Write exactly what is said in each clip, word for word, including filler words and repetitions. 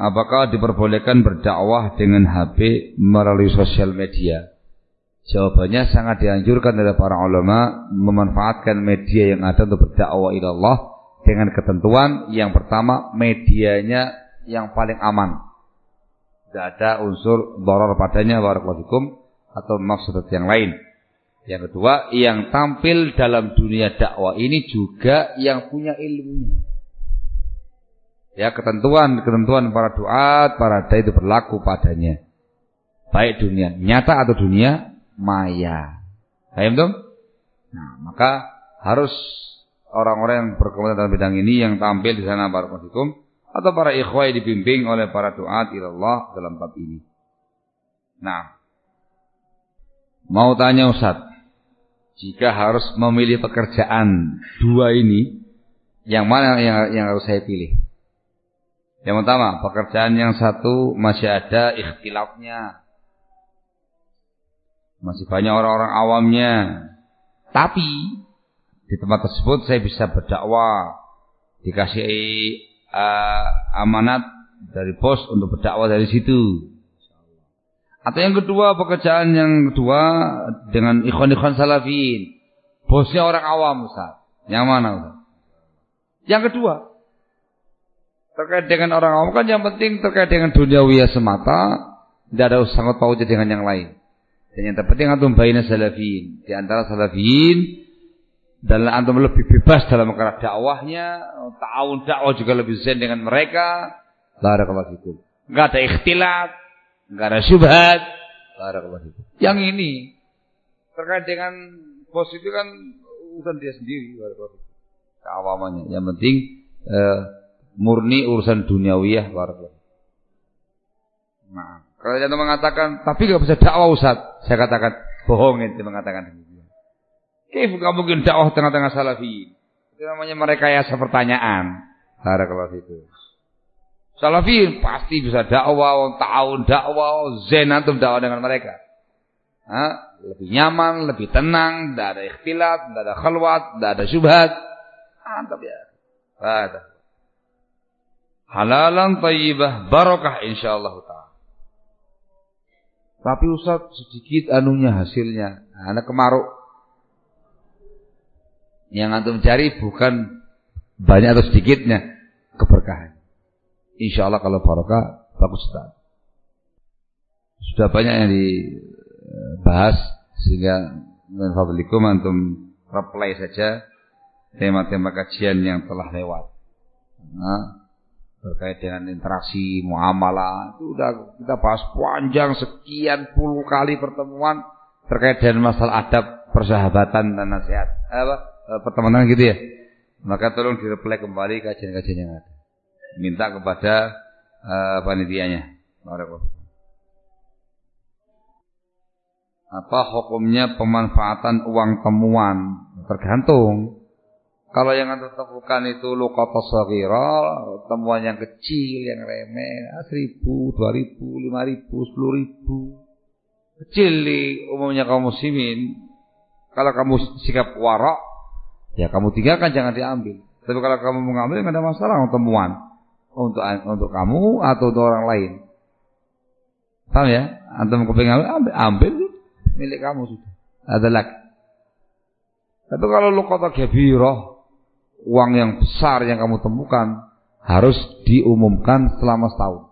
apakah diperbolehkan berdakwah dengan H P melalui sosial media? Jawabannya sangat dianjurkan oleh para ulama memanfaatkan media yang ada untuk berdakwah ila Allah dengan ketentuan yang pertama, medianya yang paling aman. Tidak ada unsur dharar padanya barakallahu fikum atau mafsadat yang lain. Yang kedua, yang tampil dalam dunia dakwah ini juga yang punya ilmunya. Ya, ketentuan-ketentuan para duat, para dai itu berlaku padanya. Baik dunia nyata atau dunia maya. Paham tuh? Nah, maka harus orang-orang yang berkomentar dalam bidang ini yang tampil di sana barakallahu fikum atau para ikhwai dibimbing oleh para duat ila Allah dalam bab ini. Nah, mau tanya Ustaz, jika harus memilih pekerjaan dua ini, yang mana yang, yang harus saya pilih? Yang pertama, pekerjaan yang satu masih ada ikhtilafnya, masih banyak orang-orang awamnya, tapi di tempat tersebut saya bisa berdakwah, dikasih uh, amanat dari bos untuk berdakwah dari situ. Atau yang kedua, pekerjaan yang kedua dengan ikhwan-ikhwan salafin, bosnya orang awam Ustaz. Yang mana Ustaz? Yang kedua, terkait dengan orang awam kan yang penting terkait dengan duniawiyah semata, tidak ada sangkut pautnya dengan yang lain. Dan yang terpenting antum baina salafin, di antara salafin, dan antum lebih bebas dalam perkara dakwahnya, ta'awun dakwah juga lebih zen dengan mereka. Barakallahu fikum. Enggak ada ikhtilat, enggak ada syubhat. Barakallahu fikum. Yang ini terkait dengan bos itu kan urusan dia sendiri, barakallahu fikum. Keawamannya. Yang penting eh, murni urusan duniawiyah, barakallahu. Nah, kalau jangan mengatakan tapi enggak bisa dakwah Ustaz, saya katakan bohong itu mengatakan demikian. Kayak enggak mungkin dakwah tengah-tengah salafi. Itu namanya merekayasa pertanyaan. Barakallahu fikum. Salafi pasti bisa dakwah, ta'awun dakwah, zen antum dakwah dengan mereka. Ha? Lebih nyaman, lebih tenang, tidak ada ikhtilat, tidak ada khalwat, tidak ada syubhat. Mantap ya. Ada. Halalan thayyibah barakah insyaallah taala. Tapi Ustaz sedikit anunya hasilnya, anak kemaruk. Yang antum cari bukan banyak atau sedikitnya, keberkahan. Insyaallah kalau barokah bagus Ustaz. Sudah banyak yang dibahas sehingga min fadlikum antum reply saja tema-tema kajian yang telah lewat. Nah, terkait dengan interaksi muamalah itu sudah kita bahas panjang sekian puluh kali pertemuan terkait dengan masalah adab persahabatan dan nasihat apa pertemanan gitu ya. Maka tolong direply kembali kajian-kajian yang ada. Minta kepada uh, panitianya. Apa hukumnya pemanfaatan uang temuan? Tergantung. Kalau yang anda temukan itu luqata shaghira, temuan yang kecil, yang remeh, seribu, dua ribu, lima ribu, sepuluh ribu, kecil di umumnya kaum muslimin. Kalau kamu sikap wara, ya kamu tinggalkan, jangan diambil. Tapi kalau kamu mengambil, tidak ada masalah temuan untuk untuk kamu atau untuk orang lain. Paham ya? Antum kepingin ambil, ambil, ambil milik kamu sudah. Ada lagi. Tapi kalau luqata kabirah, uang yang besar yang kamu temukan harus diumumkan selama setahun.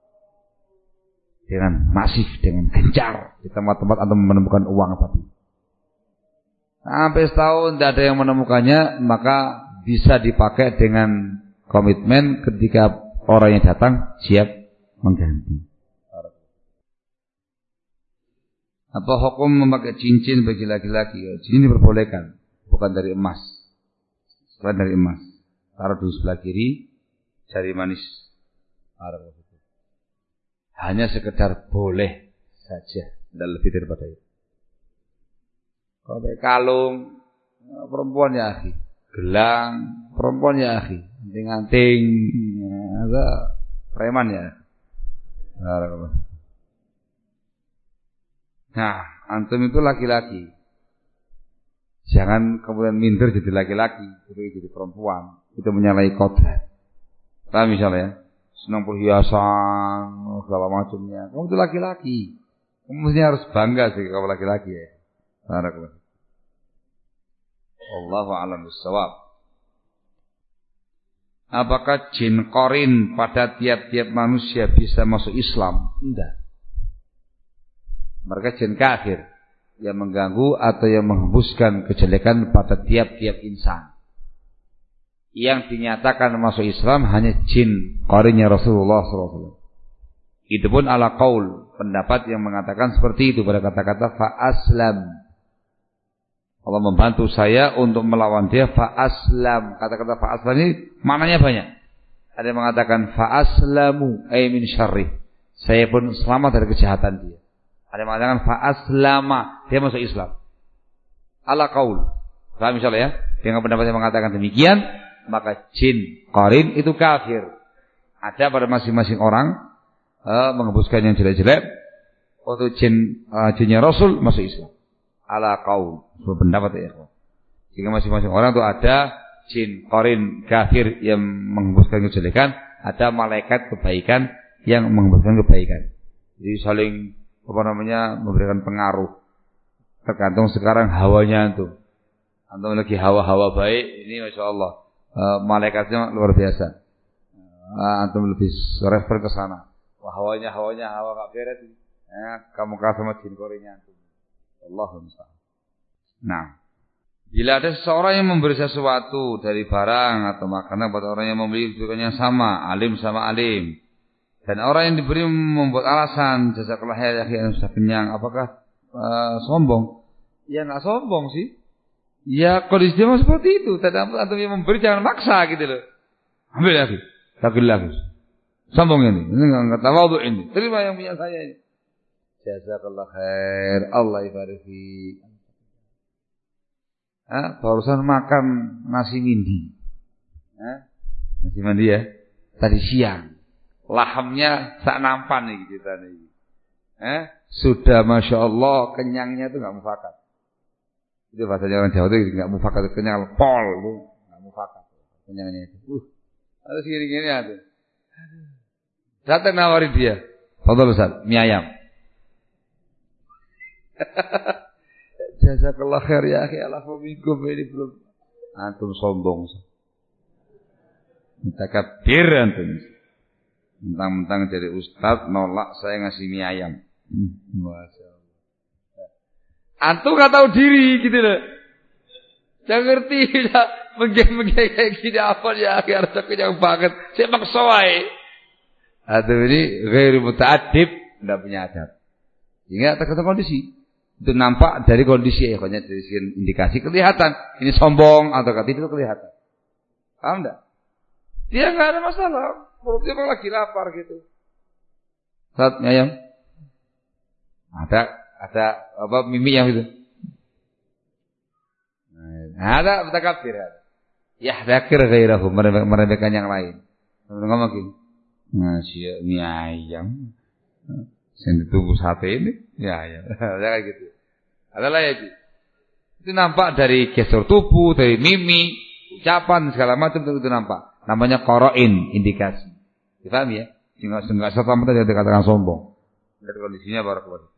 Dengan masif, dengan gencar di tempat-tempat atau menemukan uang tadi. Sampai setahun tidak ada yang menemukannya, maka bisa dipakai dengan komitmen ketika orang yang datang siap mengganti. Apa hukum memakai cincin bagi laki-laki? Cincin diperbolehkan, bukan dari emas. Selain dari emas, taruh di sebelah kiri, jari manis. Hanya sekedar boleh saja, tidak lebih daripada itu. Kalau pakai kalung, perempuan ya akhi. Gelang, perempuan ya akhi. Anting-anting, ada preman ya. Nah, antum itu laki-laki. Jangan kemudian minder jadi laki-laki, jadi jadi perempuan. Itu menyalahi kodrat. Paham misalnya ya? senang perhiasan, segala macamnya. Kamu itu laki-laki. Kamu mesti harus bangga sih kalau laki-laki ya. Barakallahu. Wallahu a'lam bishawab. Apakah jin qarin pada tiap-tiap manusia bisa masuk Islam? Tidak. Mereka jin kafir yang mengganggu atau yang menghembuskan kejelekan pada tiap-tiap insan. Yang dinyatakan masuk Islam hanya jin qarinnya Rasulullah sallallahu alaihi wasallam. Itu pun ala qaul, pendapat yang mengatakan seperti itu pada kata-kata fa aslam. Allah membantu saya untuk melawan dia fa aslam. Kata-kata fa aslam ini maknanya banyak. Ada yang mengatakan fa aslamu ay min syarri. Saya pun selamat dari kejahatan dia. Ada yang mengatakan fa aslama, dia masuk Islam. Ala qaul. Paham insyaallah ya? Dengan pendapat yang mengatakan demikian, maka jin qarin itu kafir. Ada pada masing-masing orang uh, menghembuskan yang jelek-jelek. Untuk jin uh, jinnya Rasul masuk Islam. Ala qaul, pendapat ya. Jika masing-masing orang itu ada jin qarin kafir yang menghembuskan kejelekan, ada malaikat kebaikan yang menghembuskan kebaikan. Jadi saling apa namanya memberikan pengaruh. Tergantung sekarang hawanya itu. Antum lagi hawa-hawa baik, ini masya Allah uh, malaikatnya luar biasa. Uh, antum lebih refer ke sana. Wah, hawanya hawanya hawa gak beres. Ya, kamu kasih sama jin qarinnya antum. Allahumma salli. Nah, bila ada seseorang yang memberi sesuatu dari barang atau makanan buat orang yang membeli kedudukannya sama, alim sama alim, dan orang yang diberi membuat alasan jazakallah khair ya sudah kenyang, apakah uh, sombong? Ya nggak sombong sih. Ya kondisi dia seperti itu. Tadi antum yang memberi jangan maksa gitu loh. Ambil lagi, ambil lagi. Sombong ini, ini nggak tawadhu ini. Terima yang punya saya ini. Jazakallah khair, Allah ibarik fiik. Ah, barusan makan nasi mindi. Ah, nasi mindi ya. Tadi siang. Lahamnya sak nampan nih kita nih. Eh, sudah masya Allah kenyangnya itu nggak mufakat. Itu bahasa orang Jawa itu nggak mufakat, kenyang pol itu nggak mufakat. Kenyangnya itu. Uh, ada segini-gini ada. Datang nawari dia. Fadhal Ustaz, mie ayam. Jazakallah khair ya akhi, alafu minkum, ini belum antum sombong. Mutakabbir antum. Mentang-mentang jadi ustaz nolak saya ngasih mie ayam. Hmm, masyaallah. Antum enggak tahu diri gitu loh. Jangan ngerti lah menggeng-menggeng kayak gini apa ya akhi, harus kenyang banget. Saya maksa wae. Atau ini ghairu muta'addib, enggak punya adab. Sehingga tergantung kondisi. Itu nampak dari kondisi ya, dari indikasi kelihatan ini sombong atau tidak itu kelihatan. Paham enggak? Dia enggak ada masalah, perutnya memang lagi lapar gitu. Saat ayam ada ada apa mimi yang itu. Nah, ada mutakabbir. Yahdakir ghairahu, meremehkan yang lain. Ngomong gini. Nasi mie ayam. Yang ditunggu sate ini, ya ya, kayak gitu. Adalah ya Ji. Itu nampak dari gestur tubuh, dari mimi, ucapan segala macam itu, itu nampak. Namanya qarain, indikasi. Dipaham ya? Enggak enggak serta-merta dia dikatakan sombong. Dari kondisinya barakallahu.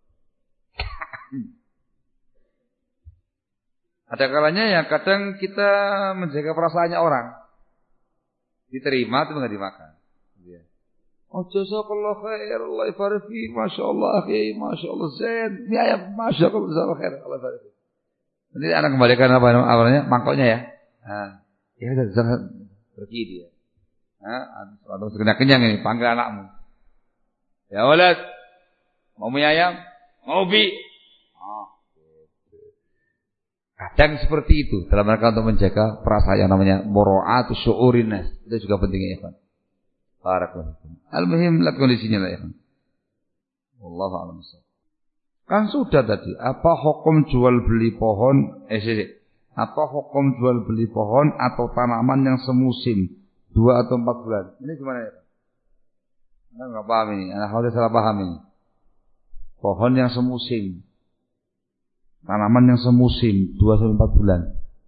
Ada kalanya ya kadang kita menjaga perasaannya orang. Diterima tapi enggak dimakan. Iya. Oh jazakallah khair, Allah ibarik fiik, masyaallah akhi, masyaallah zain. Ini ayam masyaallah jazakallah khair, Allah ibarik fiik. Nanti anak kembalikan apa namanya? Mangkoknya ya. Nah, ya jangan pergi dia. Nah, atau sekedar kenyang ini, panggil anakmu. Ya walad, mau mie ayam? Mau bi? Oh, gitu. Kadang seperti itu dalam rangka untuk menjaga perasaan yang namanya mura'atu syu'urin nas. Itu juga pentingnya ya, Pak. Barakallahu. Al-muhim lihat kondisinya lah ya. Wallahu a'lam. Kan sudah tadi, apa hukum jual beli pohon? Eh, sih, apa hukum jual beli pohon atau tanaman yang semusim dua atau empat bulan? Ini gimana ya? Anda nggak paham ini, Anda khawatir salah paham ini. Pohon yang semusim, tanaman yang semusim dua sampai empat bulan.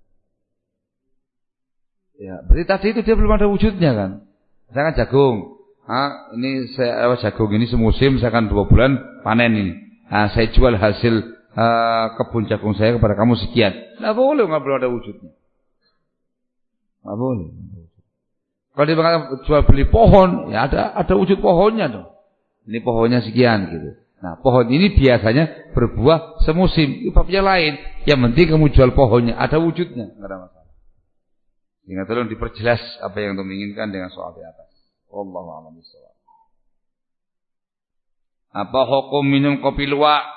Ya, berarti tadi itu dia belum ada wujudnya kan? Misalkan jagung, Ah, ini saya jagung ini semusim, saya akan dua bulan panen ini. Nah, saya jual hasil uh, kebun jagung saya kepada kamu sekian. Nggak boleh, nggak boleh ada wujudnya. Nggak boleh. Kalau dia jual beli pohon, ya ada ada wujud pohonnya dong. Ini pohonnya sekian gitu. Nah, pohon ini biasanya berbuah semusim. Itu babnya lain. Yang penting kamu jual pohonnya, ada wujudnya, nggak ada masalah. Sehingga tolong diperjelas apa yang kamu inginkan dengan soal di atas. Wallahu a'lam bishawab. Apa hukum minum kopi luwak?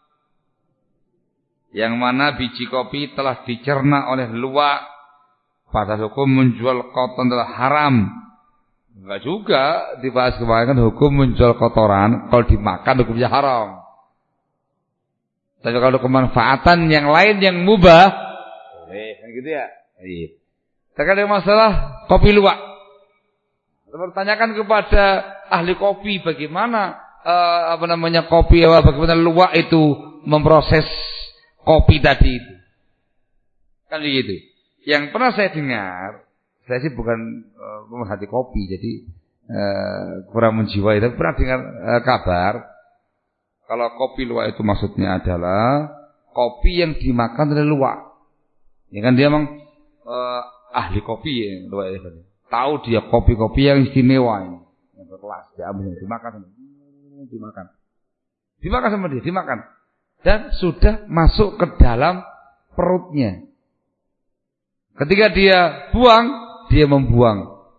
Yang mana biji kopi telah dicerna oleh luwak. Pada hukum menjual kotoran adalah haram. Enggak juga dibahas kemarin kan hukum menjual kotoran kalau dimakan hukumnya haram. Tapi kalau kemanfaatan yang lain yang mubah boleh, kan gitu ya. Iya. Terkadang masalah kopi luwak. Bertanyakan kepada ahli kopi bagaimana uh, apa namanya kopi bagaimana luwak itu memproses kopi tadi itu. Kan begitu. Yang pernah saya dengar, saya sih bukan uh, pemerhati kopi, jadi uh, kurang menjiwai, tapi pernah dengar uh, kabar kalau kopi luwak itu maksudnya adalah kopi yang dimakan oleh luwak. Ya kan dia memang uh, ahli kopi ya, luwak ya. Tahu dia kopi-kopi yang istimewa ini, yang berkelas, diambil, dimakan, dimakan, dimakan sama dia, dimakan, dan sudah masuk ke dalam perutnya. Ketika dia buang, dia membuang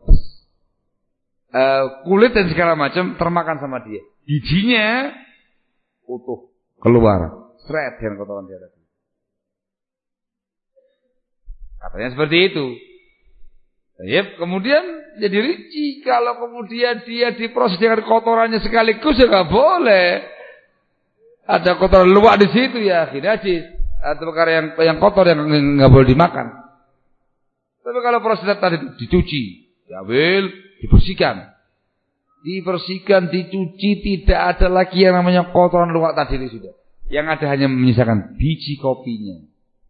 uh, kulit dan segala macam termakan sama dia. Bijinya utuh keluar, seret dengan kotoran dia tadi. Katanya seperti itu. Yep, kemudian jadi rinci kalau kemudian dia diproses dengan kotorannya sekaligus ya nggak boleh. Ada kotoran luwak di situ ya, najis. Atau perkara yang yang kotor yang nggak boleh dimakan. Tapi kalau proses tadi dicuci, diambil, dibersihkan, dibersihkan, dicuci, tidak ada lagi yang namanya kotoran luwak tadi itu sudah. Yang ada hanya menyisakan biji kopinya.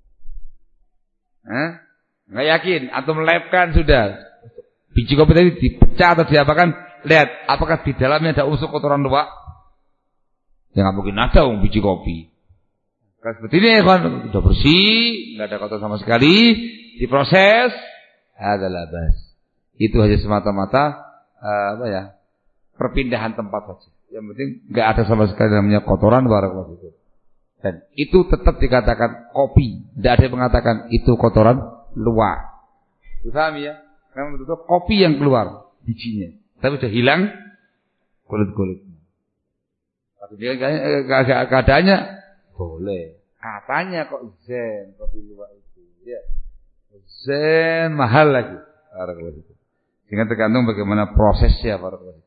Hah? Nggak yakin atau melepkan sudah biji kopi tadi dipecah atau diapakan, lihat apakah di dalamnya ada unsur kotoran luwak. Ya nggak mungkin ada um, biji kopi. Kalau seperti ini kan sudah bersih, nggak ada kotoran sama sekali, diproses, adalah bas. Itu hanya semata-mata uh, apa ya perpindahan tempat saja. Yang penting nggak ada sama sekali namanya kotoran barakallahu fikum. Dan itu tetap dikatakan kopi. Tidak ada yang mengatakan itu kotoran luwak. Paham ya? Memang betul kopi yang keluar bijinya, tapi sudah hilang kulit-kulitnya. Tapi dia keadaannya boleh. Katanya kok zen kopi luwak itu. Ya. Zen mahal lagi. Sehingga tergantung bagaimana prosesnya para ulama.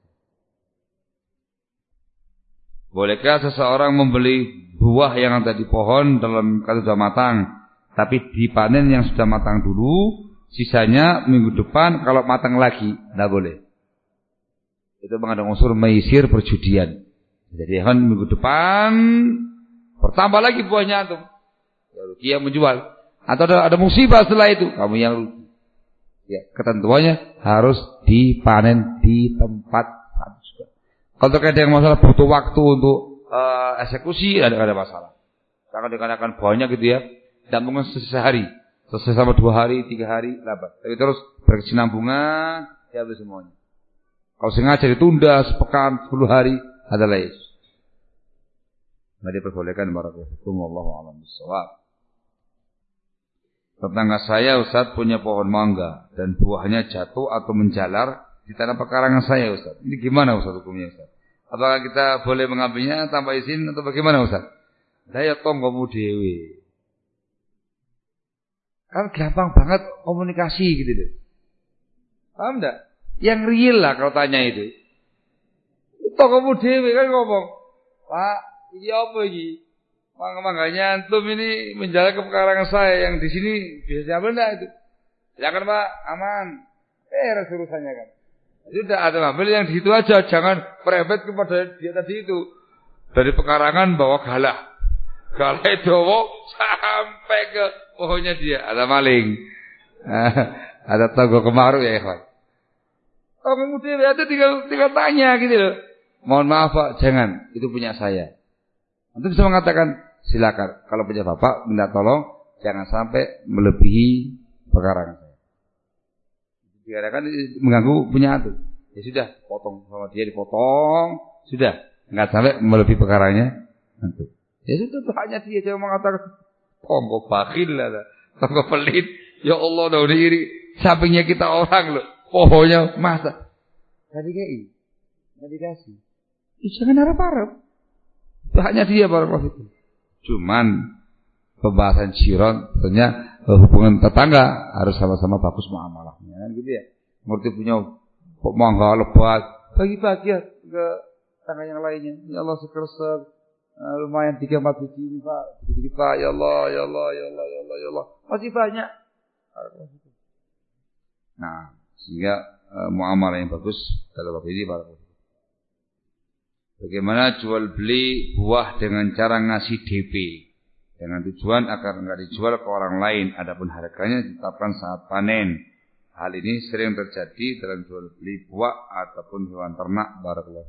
Bolehkah seseorang membeli buah yang ada di pohon dalam keadaan sudah matang, tapi dipanen yang sudah matang dulu, sisanya minggu depan kalau matang lagi, tidak boleh. Itu mengandung unsur maisir perjudian. Jadi kan minggu depan bertambah lagi buahnya antum, ya rugi yang menjual. Atau ada, ada musibah setelah itu, kamu yang rugi. Ya, ketentuannya harus dipanen di tempat. Kalau terkait dengan masalah butuh waktu untuk uh, eksekusi, ada ada masalah. Karena dikarenakan buahnya gitu ya. Dan mungkin sehari, selesai sama dua hari, tiga hari, labat. Tapi terus berkesinambungan, ya habis semuanya. Kalau sengaja ditunda sepekan, sepuluh hari, ada lain. Nah, diperbolehkan barakallahu fikum, wallahu a'lam bishawab. Tetangga saya Ustaz punya pohon mangga dan buahnya jatuh atau menjalar di tanah pekarangan saya Ustaz. Ini gimana Ustaz hukumnya Ustaz? Apakah kita boleh mengambilnya tanpa izin atau bagaimana Ustaz? Saya tong kamu dewe. Kan gampang banget komunikasi gitu deh. Paham enggak? Yang real lah kalau tanya itu. Tong kamu dewe kan ngomong, "Pak, ini apa ini? Mangga-mangganya antum ini menjalar ke pekarangan saya yang di sini bisa diambil enggak itu?" Silakan Pak, aman. Eh, urusannya kan. Sudah ada ambil yang di situ aja, jangan merebet kepada dia tadi itu. Dari pekarangan bawa galah. Galah itu sampai ke pohonnya dia, ada maling. Ada togo kemaru ya ikhwan. Kamu dewe itu tinggal tinggal tanya gitu loh. Mohon maaf Pak, jangan, itu punya saya. Nanti bisa mengatakan, silakan. Kalau punya Bapak minta tolong jangan sampai melebihi pekarangan saya. Dikatakan mengganggu punya itu. Ya sudah, potong sama dia dipotong, sudah, enggak sampai melebihi pekarangannya. Itu. Ya sudah, itu hanya dia yang mengatakan, tonggo bakhil lah, tonggo pelit. Ya Allah, dah udah iri. Sampingnya kita orang loh. Pohonnya masa. Tadi kayak enggak dikasih. Ya, jangan harap-harap. Itu hanya dia barakallahu fikum. Cuman pembahasan syiron tentunya hubungan tetangga harus sama-sama bagus muamalahnya kan gitu ya. Seperti punya mangga lebat, bagi-bagi ya ke tetangga yang lainnya. Ya Allah sekersek uh, lumayan tiga empat biji ini Pak. Sedikit Pak, ya Allah, ya Allah, ya Allah, ya Allah, ya Allah. Masih banyak. Nah, sehingga uh, muamalah yang bagus dalam waktu ini barakallahu. Bagaimana jual beli buah dengan cara ngasih D P dengan tujuan agar enggak dijual ke orang lain, adapun harganya ditetapkan saat panen. Hal ini sering terjadi dalam jual beli buah ataupun hewan ternak barakallahu.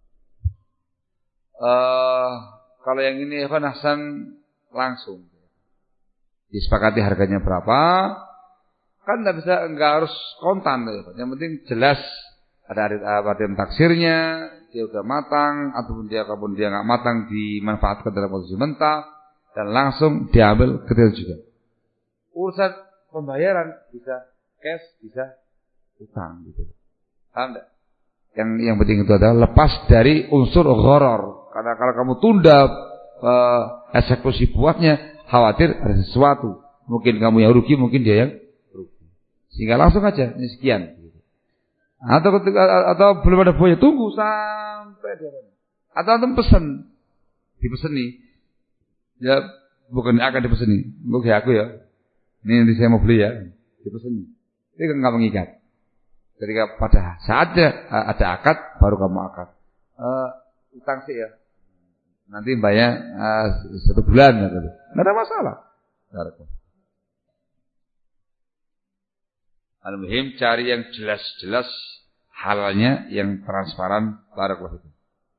Uh, kalau yang ini Evan Hasan langsung disepakati harganya berapa, kan enggak bisa, enggak harus kontan tuh. Yang penting jelas ada ada yang taksirnya, dia udah matang ataupun dia ataupun dia enggak matang dimanfaatkan dalam posisi mentah dan langsung diambil ketika juga. Urusan pembayaran bisa cash, bisa utang gitu. Paham enggak? Yang yang penting itu adalah lepas dari unsur gharar. Karena kalau kamu tunda uh, eksekusi buahnya, khawatir ada sesuatu. Mungkin kamu yang rugi, mungkin dia yang rugi. Sehingga langsung aja, ini sekian. Atau ketika, atau belum ada buahnya, tunggu sampai dia. Atau antum pesan, dipeseni. Ya bukan akan dipeseni, bukan aku ya. Ini nanti saya mau beli ya, dipeseni. Ini enggak mengikat. Ketika pada saatnya ada akad, baru kamu akad. Uh, utang sih ya. Nanti bayar uh, satu bulan gitu. Enggak ada masalah. Al-muhim cari yang jelas-jelas halalnya, yang transparan. Barakallahu fikum.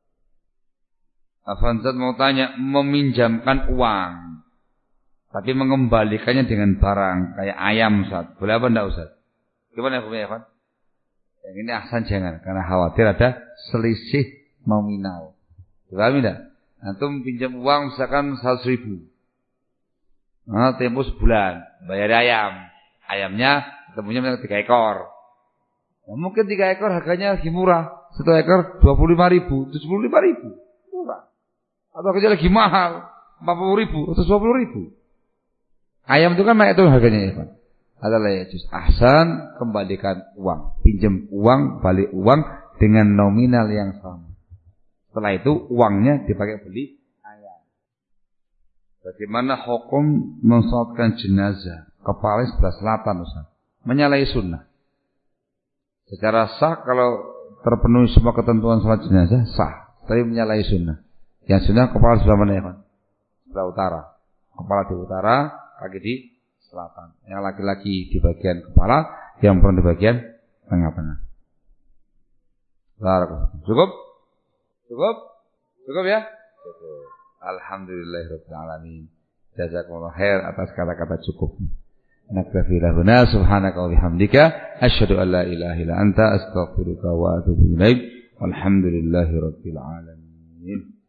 Afanzat mau tanya, meminjamkan uang tapi mengembalikannya dengan barang kayak ayam Ustaz, boleh apa enggak Ustaz? Gimana hukumnya Evan? Yang ini ahsan jangan, karena khawatir ada selisih nominal. Paham enggak? Antum pinjam uang misalkan seratus ribu, nah, tempo sebulan, bayar ayam, ayamnya ketemunya tiga ekor. Nah, mungkin tiga ekor harganya lagi murah, satu ekor dua puluh lima ribu, tujuh puluh lima ribu, murah. Atau kerja lagi mahal, empat puluh ribu atau dua puluh ribu. Ayam itu kan naik itu harganya ya Pak. Adalah ya juz ahsan, kembalikan uang, pinjam uang, balik uang dengan nominal yang sama. Setelah itu uangnya dipakai beli ayam. Bagaimana hukum mensolatkan jenazah kepala sebelah selatan Ustaz? Menyalahi sunnah. Secara sah kalau terpenuhi semua ketentuan salat jenazah sah, tapi menyalahi sunnah. Yang sunnah kepala sebelah mana ya Pak? Sebelah utara. Kepala di utara, kaki di selatan. Yang laki-laki di bagian kepala, yang perempuan di bagian tengah-tengah. Cukup? Cukup? Cukup ya? Cukup. Alhamdulillahirabbil alamin. Jazakumullah khair atas kata-kata cukup. Naktafi lahuna subhanaka wa bihamdika asyhadu an la ilaha illa anta astaghfiruka wa atubu ilaik. Walhamdulillahirabbil alamin.